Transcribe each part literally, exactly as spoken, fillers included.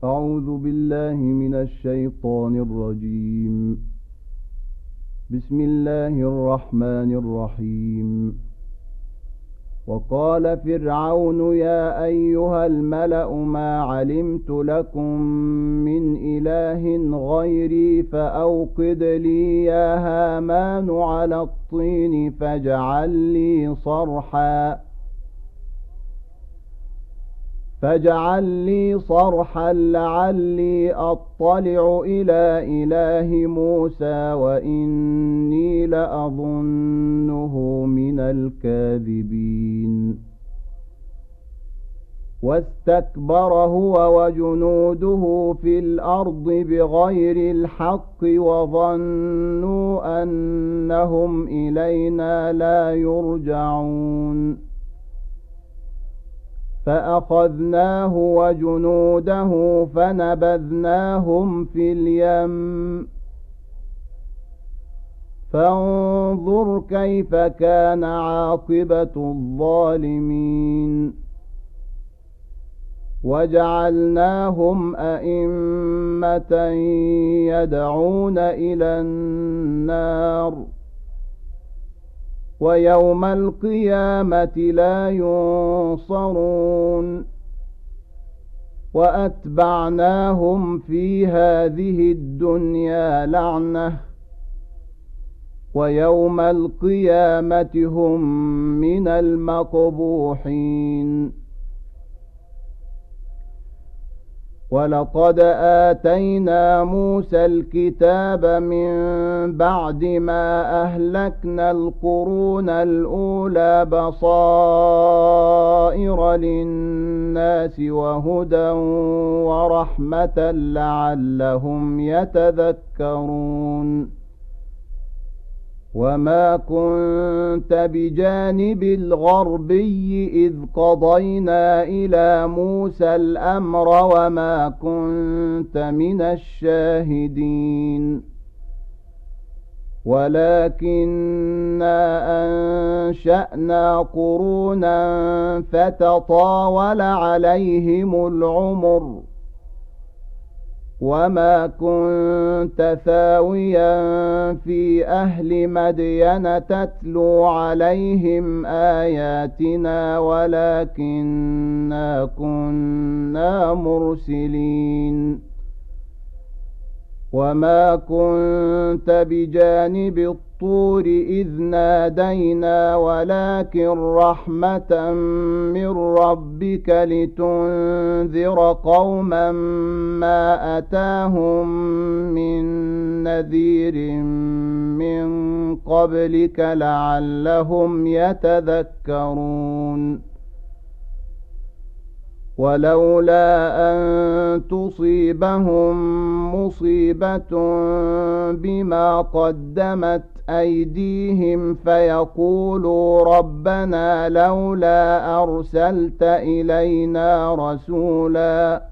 أعوذ بالله من الشيطان الرجيم. بسم الله الرحمن الرحيم. وقال فرعون يا أيها الملأ ما علمت لكم من إله غيري فأوقد لي يا هامان على الطين فاجعل لي صرحا فاجعل لي صرحا لعلي أطلع إلى إله موسى وإني لأظنه من الكاذبين. واستكبر هو وجنوده في الأرض بغير الحق وظنوا أنهم إلينا لا يرجعون. فأخذناه وجنوده فنبذناهم في اليم فانظر كيف كان عاقبة الظالمين. وجعلناهم أئمة يدعون إلى النار ويوم القيامة لا ينصرون. وأتبعناهم في هذه الدنيا لعنة ويوم القيامة هم من المقبوحين. ولقد آتينا موسى الكتاب من بعد ما أهلكنا القرون الأولى بصائر للناس وهدى ورحمة لعلهم يتذكرون. وما كنت بجانب الغربي إذ قضينا إلى موسى الأمر وما كنت من الشاهدين. ولكننا أنشأنا قرونا فتطاول عليهم العمر وما كنت ثاويا في أهل مدين تتلو عليهم آياتنا ولكننا كنا مرسلين. وما كنت بجانب الطور إذ نادينا ولكن رحمة من ربك لتنذر قوما ما أتاهم من نذير من قبلك لعلهم يتذكرون. ولولا أن تصيبهم مصيبة بما قدمت أيديهم فيقولوا ربنا لولا أرسلت إلينا رسولا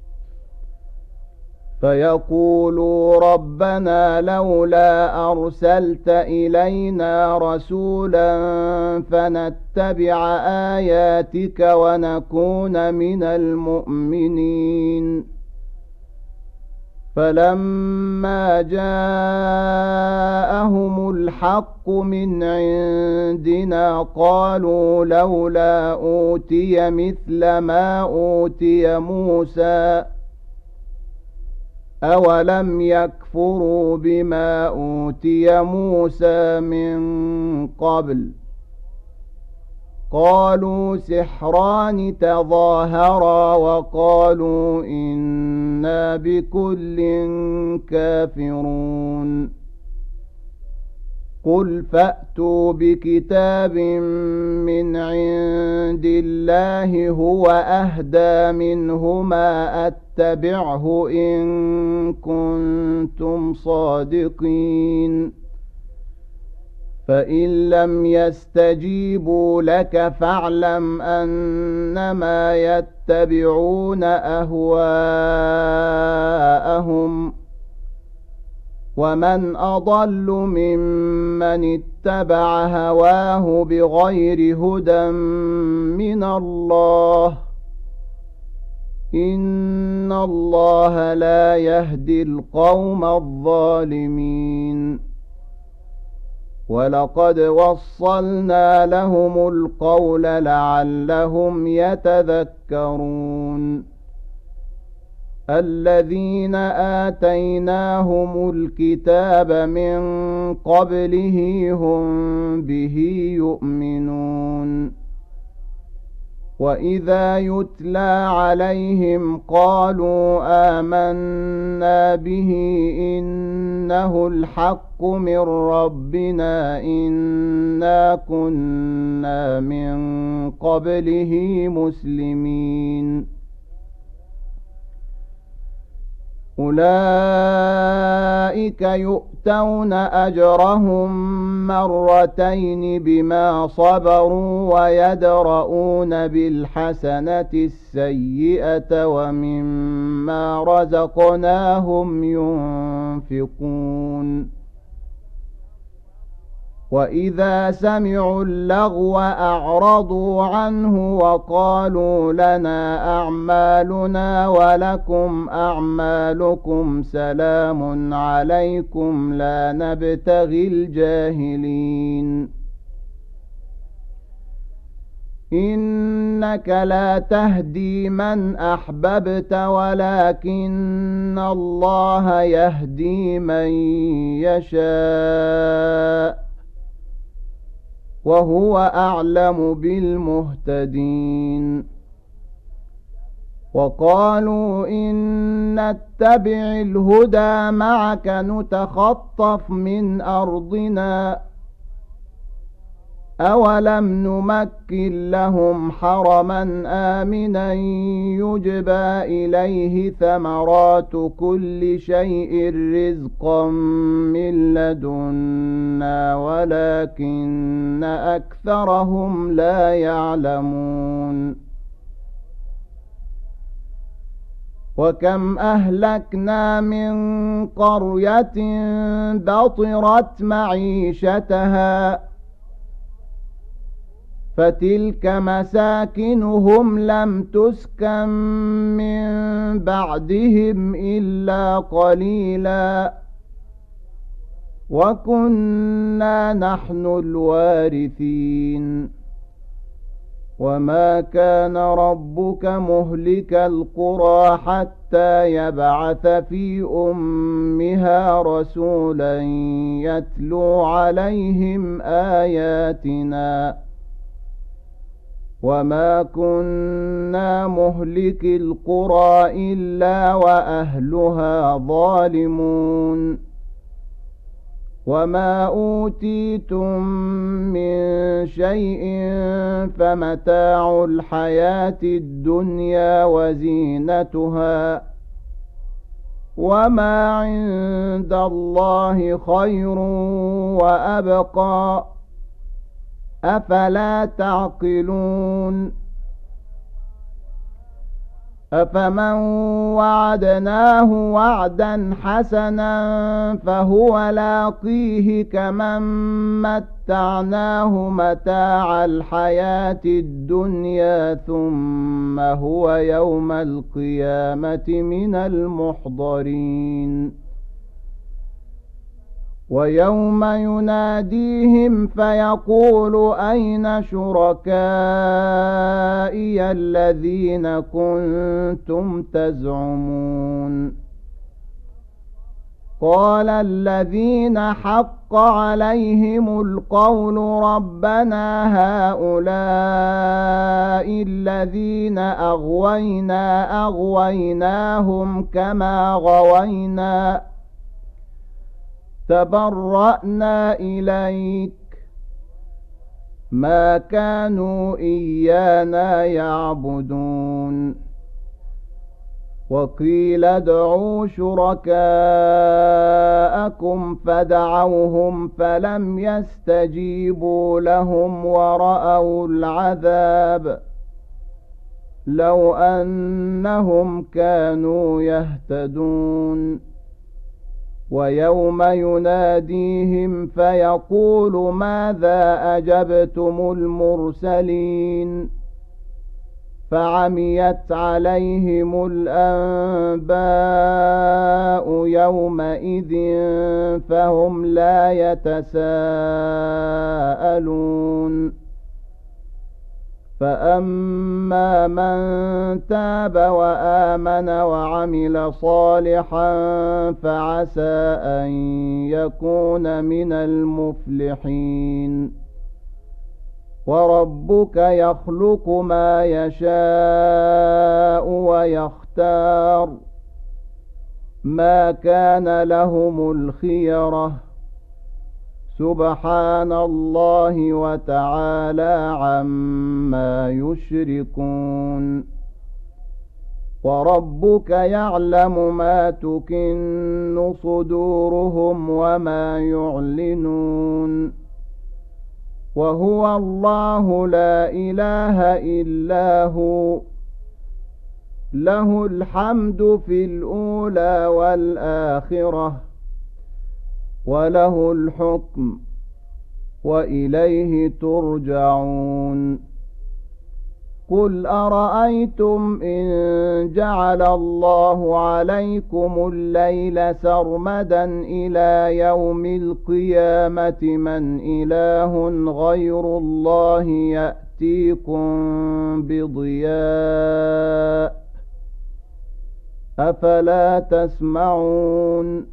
فيقولوا ربنا لولا أرسلت إلينا رسولا فنتبع آياتك ونكون من المؤمنين. فلما جاءهم الحق من عندنا قالوا لولا أوتي مثل ما أوتي موسى أولم يكفروا بما أوتي موسى من قبل. قالوا سحران تظاهرا وقالوا إنا بكل كافرون. قل فأتوا بكتاب من عند الله هو أهدى منهما أتبعه إن كنتم صادقين. فإن لم يستجيبوا لك فاعلم أنما يتبعون أهواءهم ومن أضل ممن اتبع هواه بغير هدى من الله إن الله لا يهدي القوم الظالمين ولقد وصلنا لهم القول لعلهم يتذكرون الذين آتيناهم الكتاب من قبله هم به يؤمنون وإذا يتلى عليهم قالوا آمنا به إنه الحق من ربنا إنا كنا من قبله مسلمين أولئك يؤتون أجرهم مرتين بما صبروا ويدرؤون بالحسنة السيئة ومما رزقناهم ينفقون وإذا سمعوا اللغو أعرضوا عنه وقالوا لنا أعمالنا ولكم أعمالكم سلام عليكم لا نبتغي الجاهلين إنك لا تهدي من أحببت ولكن الله يهدي من يشاء وهو أعلم بالمهتدين وقالوا إن نتبع الهدى معك نتخطف من أرضنا أولم نمكن لهم حرما آمنا يجبى إليه ثمرات كل شيء رزقا من لدنا ولكن أكثرهم لا يعلمون وكم أهلكنا من قرية بطرت معيشتها فتلك مساكنهم لم تسكن من بعدهم إلا قليلا وكنا نحن الوارثين وما كان ربك مهلك القرى حتى يبعث في أمها رسولا يتلو عليهم آياتنا وما كنا مهلك القرى إلا وأهلها ظالمون وما أوتيتم من شيء فمتاع الحياة الدنيا وزينتها وما عند الله خير وأبقى أفلا تعقلون أفمن وعدناه وعدا حسنا فهو لاقيه كمن متعناه متاع الحياة الدنيا ثم هو يوم القيامة من المحضرين ويوم يناديهم فيقول أين شركائي الذين كنتم تزعمون قال الذين حق عليهم القول ربنا هؤلاء الذين أغوينا أغويناهم كما غوينا تبرأنا إليك ما كانوا إيانا يعبدون وقيل ادعوا شركاءكم فدعوهم فلم يستجيبوا لهم ورأوا العذاب لو أنهم كانوا يهتدون ويوم يناديهم فيقول ماذا أجبتم المرسلين فعميت عليهم الأنباء يومئذ فهم لا يتساءلون فأما من تاب وآمن وعمل صالحا فعسى أن يكون من المفلحين وربك يخلق ما يشاء ويختار ما كان لهم الخيرة سبحان الله وتعالى عما يشركون وربك يعلم ما تكن صدورهم وما يعلنون وهو الله لا إله إلا هو له الحمد في الأولى والآخرة وله الحكم وإليه ترجعون قل أرأيتم إن جعل الله عليكم الليل سرمدا إلى يوم القيامة من إله غير الله يأتيكم بضياء أفلا تسمعون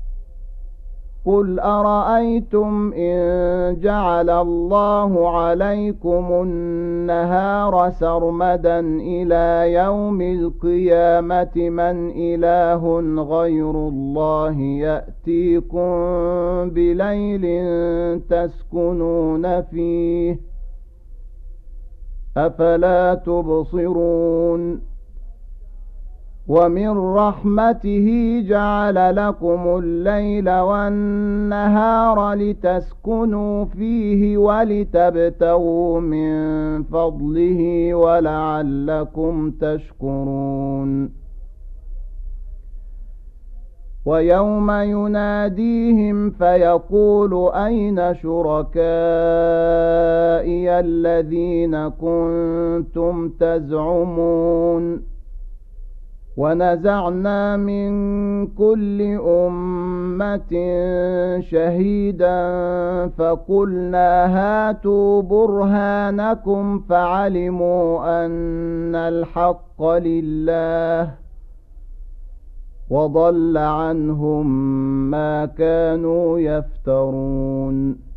قل أرأيتم إن جعل الله عليكم النهار سرمدا إلى يوم القيامة من إله غير الله يأتيكم بليل تسكنون فيه أفلا تبصرون ومن رحمته جعل لكم الليل والنهار لتسكنوا فيه ولتبتغوا من فضله ولعلكم تشكرون ويوم يناديهم فيقول أين شركائي الذين كنتم تزعمون ونزعنا من كل أمة شهيدا فقلنا هاتوا برهانكم فعلموا أن الحق لله وضل عنهم ما كانوا يفترون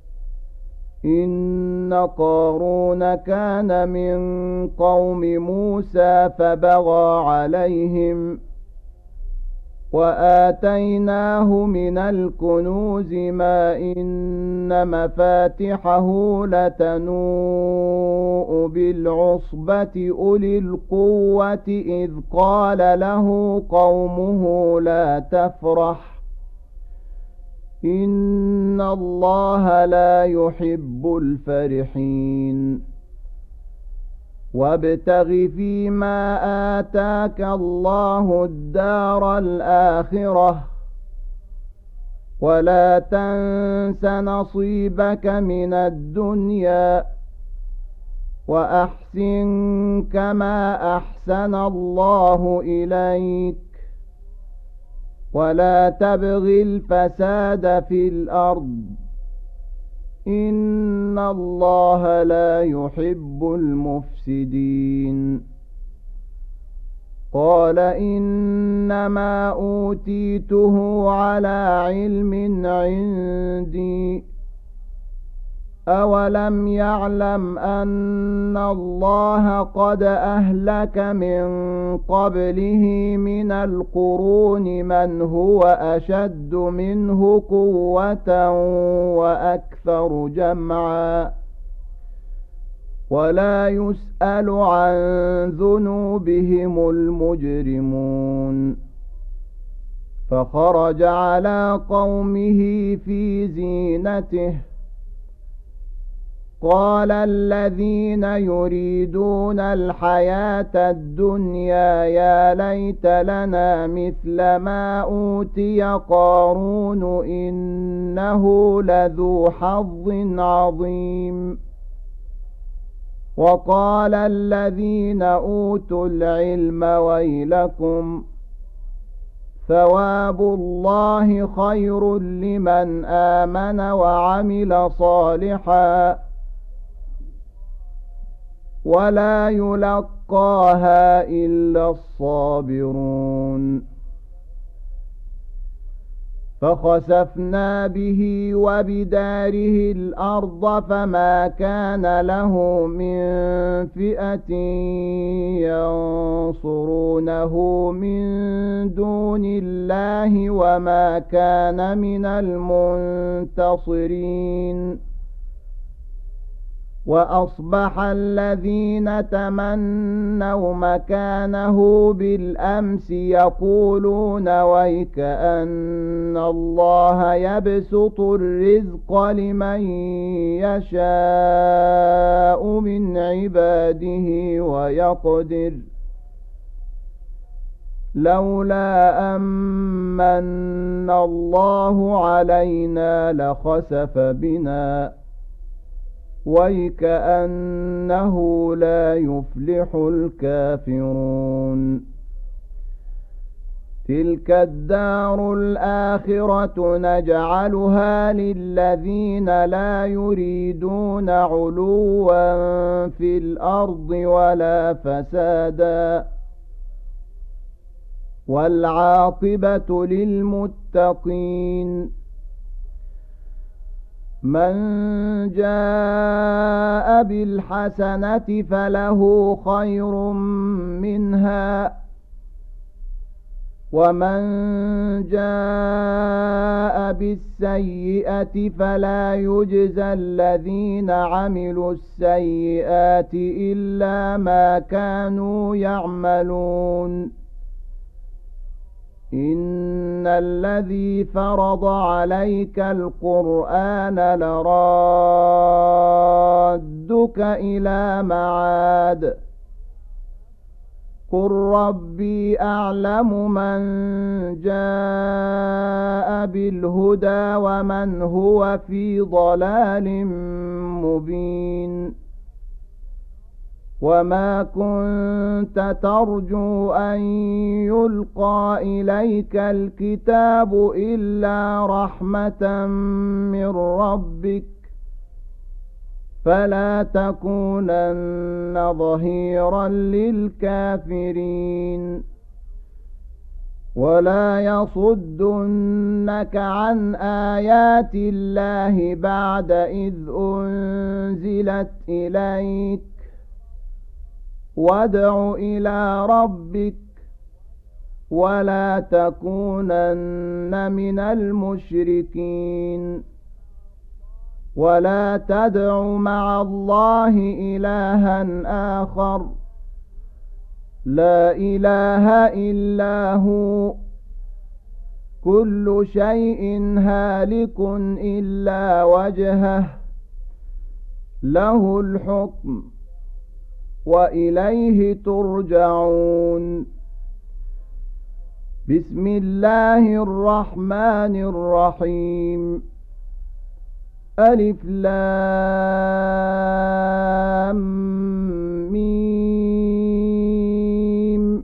إن قارون كان من قوم موسى فبغى عليهم وآتيناه من الكنوز ما إن مفاتحه لتنوء بالعصبة أولي القوة إذ قال له قومه لا تفرح إن الله لا يحب الفرحين وابتغ فيما آتاك الله الدار الآخرة ولا تنس نصيبك من الدنيا وأحسن كما أحسن الله إليك ولا تبغ الفساد في الأرض إن الله لا يحب المفسدين قال إنما أوتيته على علم عندي أولم يعلم أن الله قد أهلك من قبله من القرون من هو أشد منه قوة وأكثر جمعا ولا يسأل عن ذنوبهم المجرمون فخرج على قومه في زينته قال الذين يريدون الحياة الدنيا يا ليت لنا مثل ما أوتي قارون إنه لذو حظ عظيم وقال الذين أوتوا العلم ويلكم ثواب الله خير لمن آمن وعمل صالحا ولا يلقاها إلا الصابرون فخسفنا به وبداره الأرض فما كان له من فئة ينصرونه من دون الله وما كان من المنتصرين وأصبح الذين تمنوا مكانه بالأمس يقولون ويك أن الله يبسط الرزق لمن يشاء من عباده ويقدر لولا أمن الله علينا لخسف بنا ويكأنه لا يفلح الكافرون تلك الدار الآخرة نجعلها للذين لا يريدون علوا في الأرض ولا فسادا والعاقبة للمتقين من جاء بالحسنة فله خير منها ومن جاء بالسيئة فلا يجزى الذين عملوا السيئات إلا ما كانوا يعملون إن الذي فرض عليك القرآن لرادك إلى معاد قل ربي أعلم من جاء بالهدى ومن هو في ضلال مبين وما كنت ترجو أن يلقى إليك الكتاب إلا رحمة من ربك فلا تكونن ظهيرا للكافرين ولا يصدنك عن آيات الله بعد إذ أنزلت إليك وادع إلى ربك ولا تكونن من المشركين ولا تدع مع الله إلها آخر لا إله إلا هو كل شيء هالك إلا وجهه له الحكم وإليه ترجعون بسم الله الرحمن الرحيم ألف لام ميم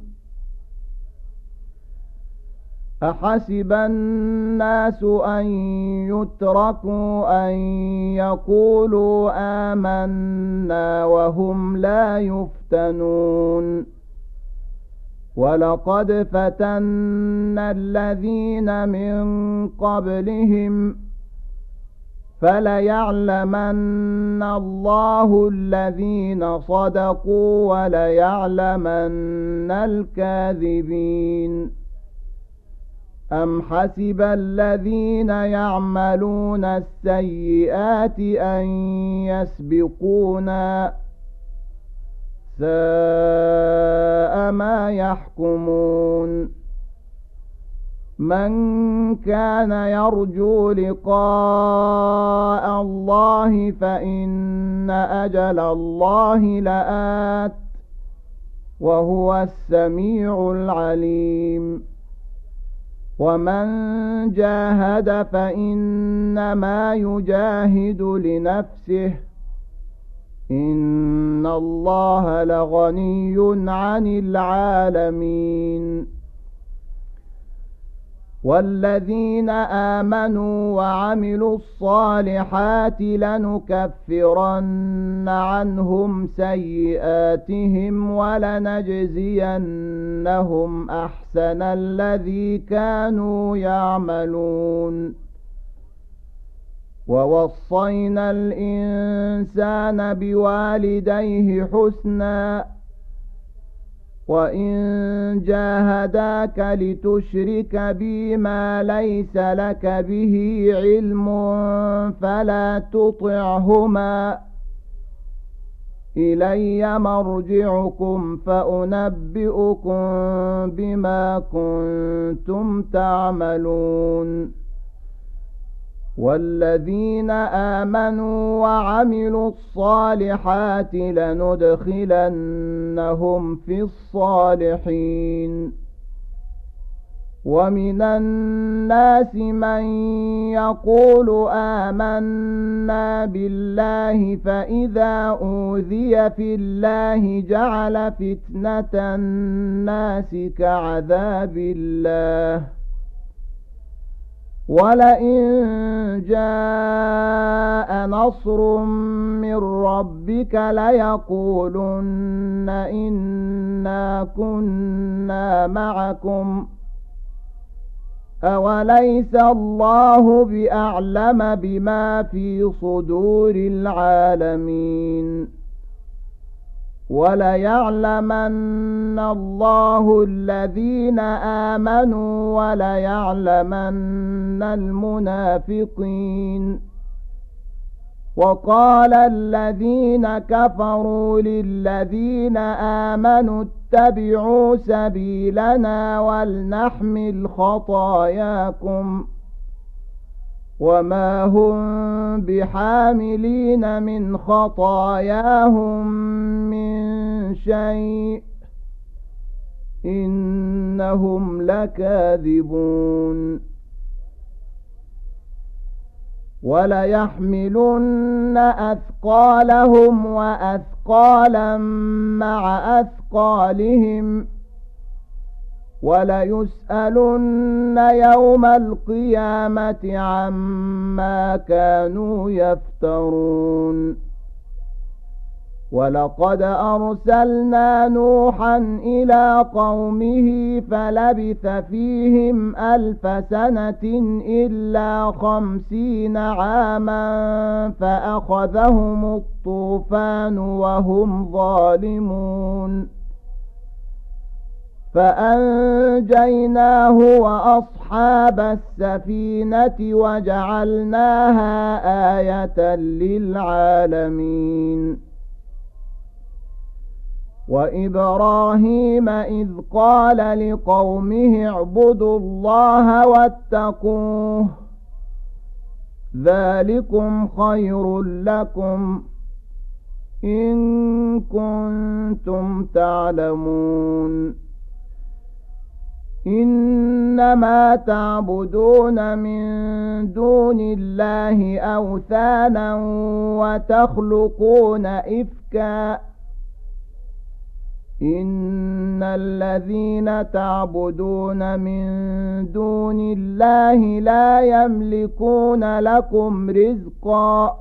أحسب الناس أن يتركوا أن يقولوا آمنا وهم لا يفتنون ولقد فتنا الذين من قبلهم فليعلمن الله الذين صدقوا وليعلمن الكاذبين أم حسب الذين يعملون السيئات أن يسبقونا ساء ما يحكمون من كان يرجو لقاء الله فإن أجل الله لآت وهو السميع العليم ومن جاهد فإنما يجاهد لنفسه إن الله لغني عن العالمين. والذين آمنوا وعملوا الصالحات لنكفرن عنهم سيئاتهم ولنجزينهم أحسن الذي كانوا يعملون. ووصينا الإنسان بوالديه حسنا وإن جاهداك لتشرك بي ما ليس لك به علم فلا تطعهما إلي مرجعكم فأنبئكم بما كنتم تعملون. والذين آمنوا وعملوا الصالحات لندخلنهم في الصالحين. ومن الناس من يقول آمنا بالله فإذا أوذي في الله جعل فتنة الناس كعذاب الله ولئن جاء نصر من ربك ليقولن إنا كنا معكم أوليس الله بأعلم بما في صدور العالمين. وليعلمن الله الذين آمنوا وليعلمن المنافقين. وقال الذين كفروا للذين آمنوا اتبعوا سبيلنا ولنحمل خطاياكم وما هم بحاملين من خطاياهم من شيء إنهم لكاذبون. وليحملن أثقالهم وأثقالا مع أثقالهم وليسألن يوم القيامة عما كانوا يفترون. ولقد أرسلنا نوحا إلى قومه فلبث فيهم ألف سنة إلا خمسين عاما فأخذهم الطوفان وهم ظالمون فأنجيناه وأصحاب السفينة وجعلناها آية للعالمين. وإبراهيم إذ قال لقومه اعبدوا الله واتقوه ذلكم خير لكم إن كنتم تعلمون. إنما تعبدون من دون الله أوثانا وتخلقون إفكا إن الذين تعبدون من دون الله لا يملكون لكم رزقا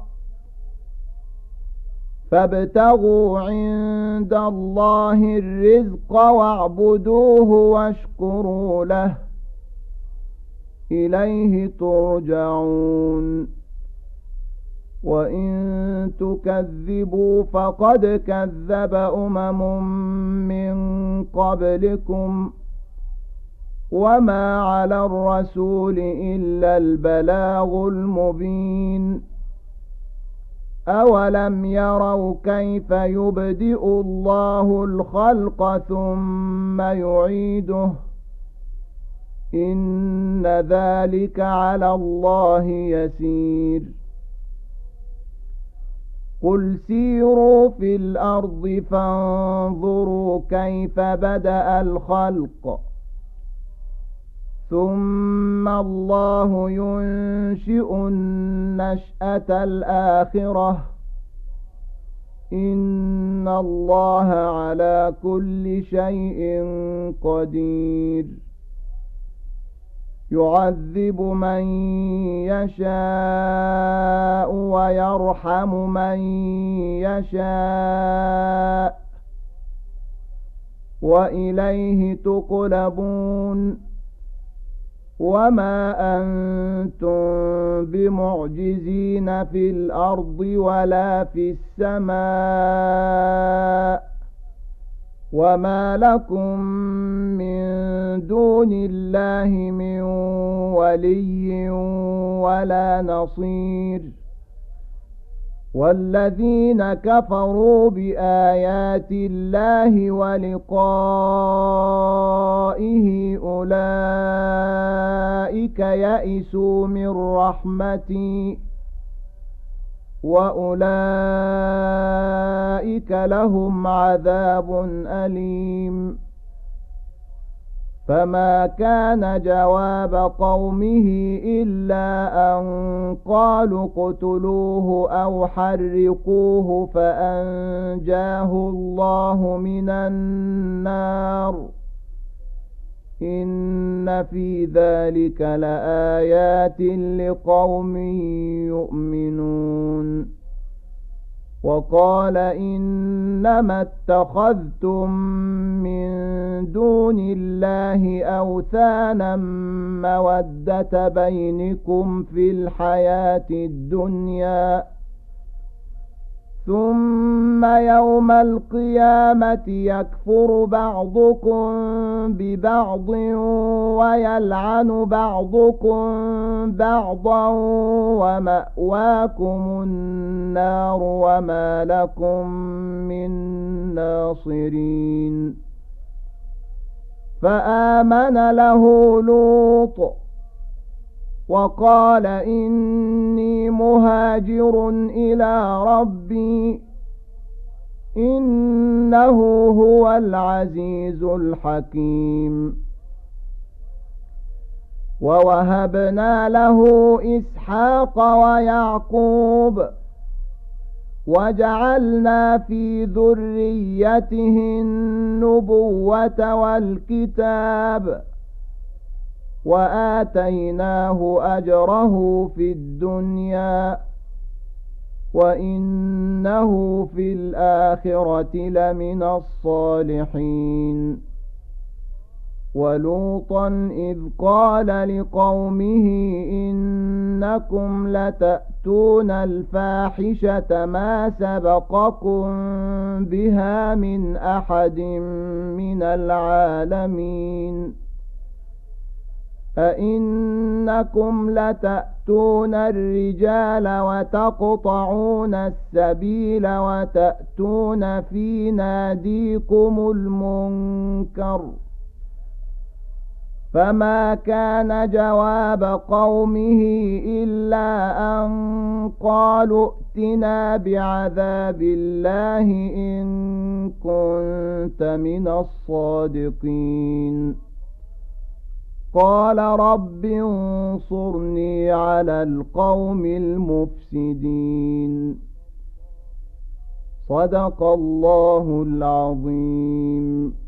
فابتغوا عند الله الرزق واعبدوه واشكروا له إليه ترجعون. وإن تكذبوا فقد كذب أمم من قبلكم وما على الرسول إلا البلاغ المبين. أولم يروا كيف يبدئ الله الخلق ثم يعيده إن ذلك على الله يسير. قل سيروا في الأرض فانظروا كيف بدأ الخلق ثم الله ينشئ النشأة الآخرة إن الله على كل شيء قدير يعذب من يشاء ويرحم من يشاء وإليه تقلبون وما أنتم بمعجزين في الأرض ولا في السماء وما لكم من دون الله من ولي ولا نصير والذين كفروا بآيات الله ولقائه أولئك يئسوا من رحمتي وأولئك لهم عذاب أليم فما كان جواب قومه إلا أن قالوا اقتلوه أو حرقوه فأنجاه الله من النار إن في ذلك لآيات لقوم يؤمنون وقال إنما اتخذتم من دون الله أوثانا مودة بينكم في الحياة الدنيا ثم يوم القيامة يكفر بعضكم ببعض ويلعن بعضكم بعضا ومأواكم النار وما لكم من ناصرين فآمن له لوط وقال إني مهاجر إلى ربي إنه هو العزيز الحكيم ووهبنا له إسحاق ويعقوب وجعلنا في ذريته النبوة والكتاب وآتيناه أجره في الدنيا وإنه في الآخرة لمن الصالحين ولوطا إذ قال لقومه إنكم لتأتون الفاحشة ما سبقكم بها من أحد من العالمين أئنكم لتأتون الرجال وتقطعون السبيل وتأتون في ناديكم المنكر فما كان جواب قومه إلا أن قالوا ائتنا بعذاب الله إن كنت من الصادقين قال رب انصرني على القوم المفسدين صدق الله العظيم.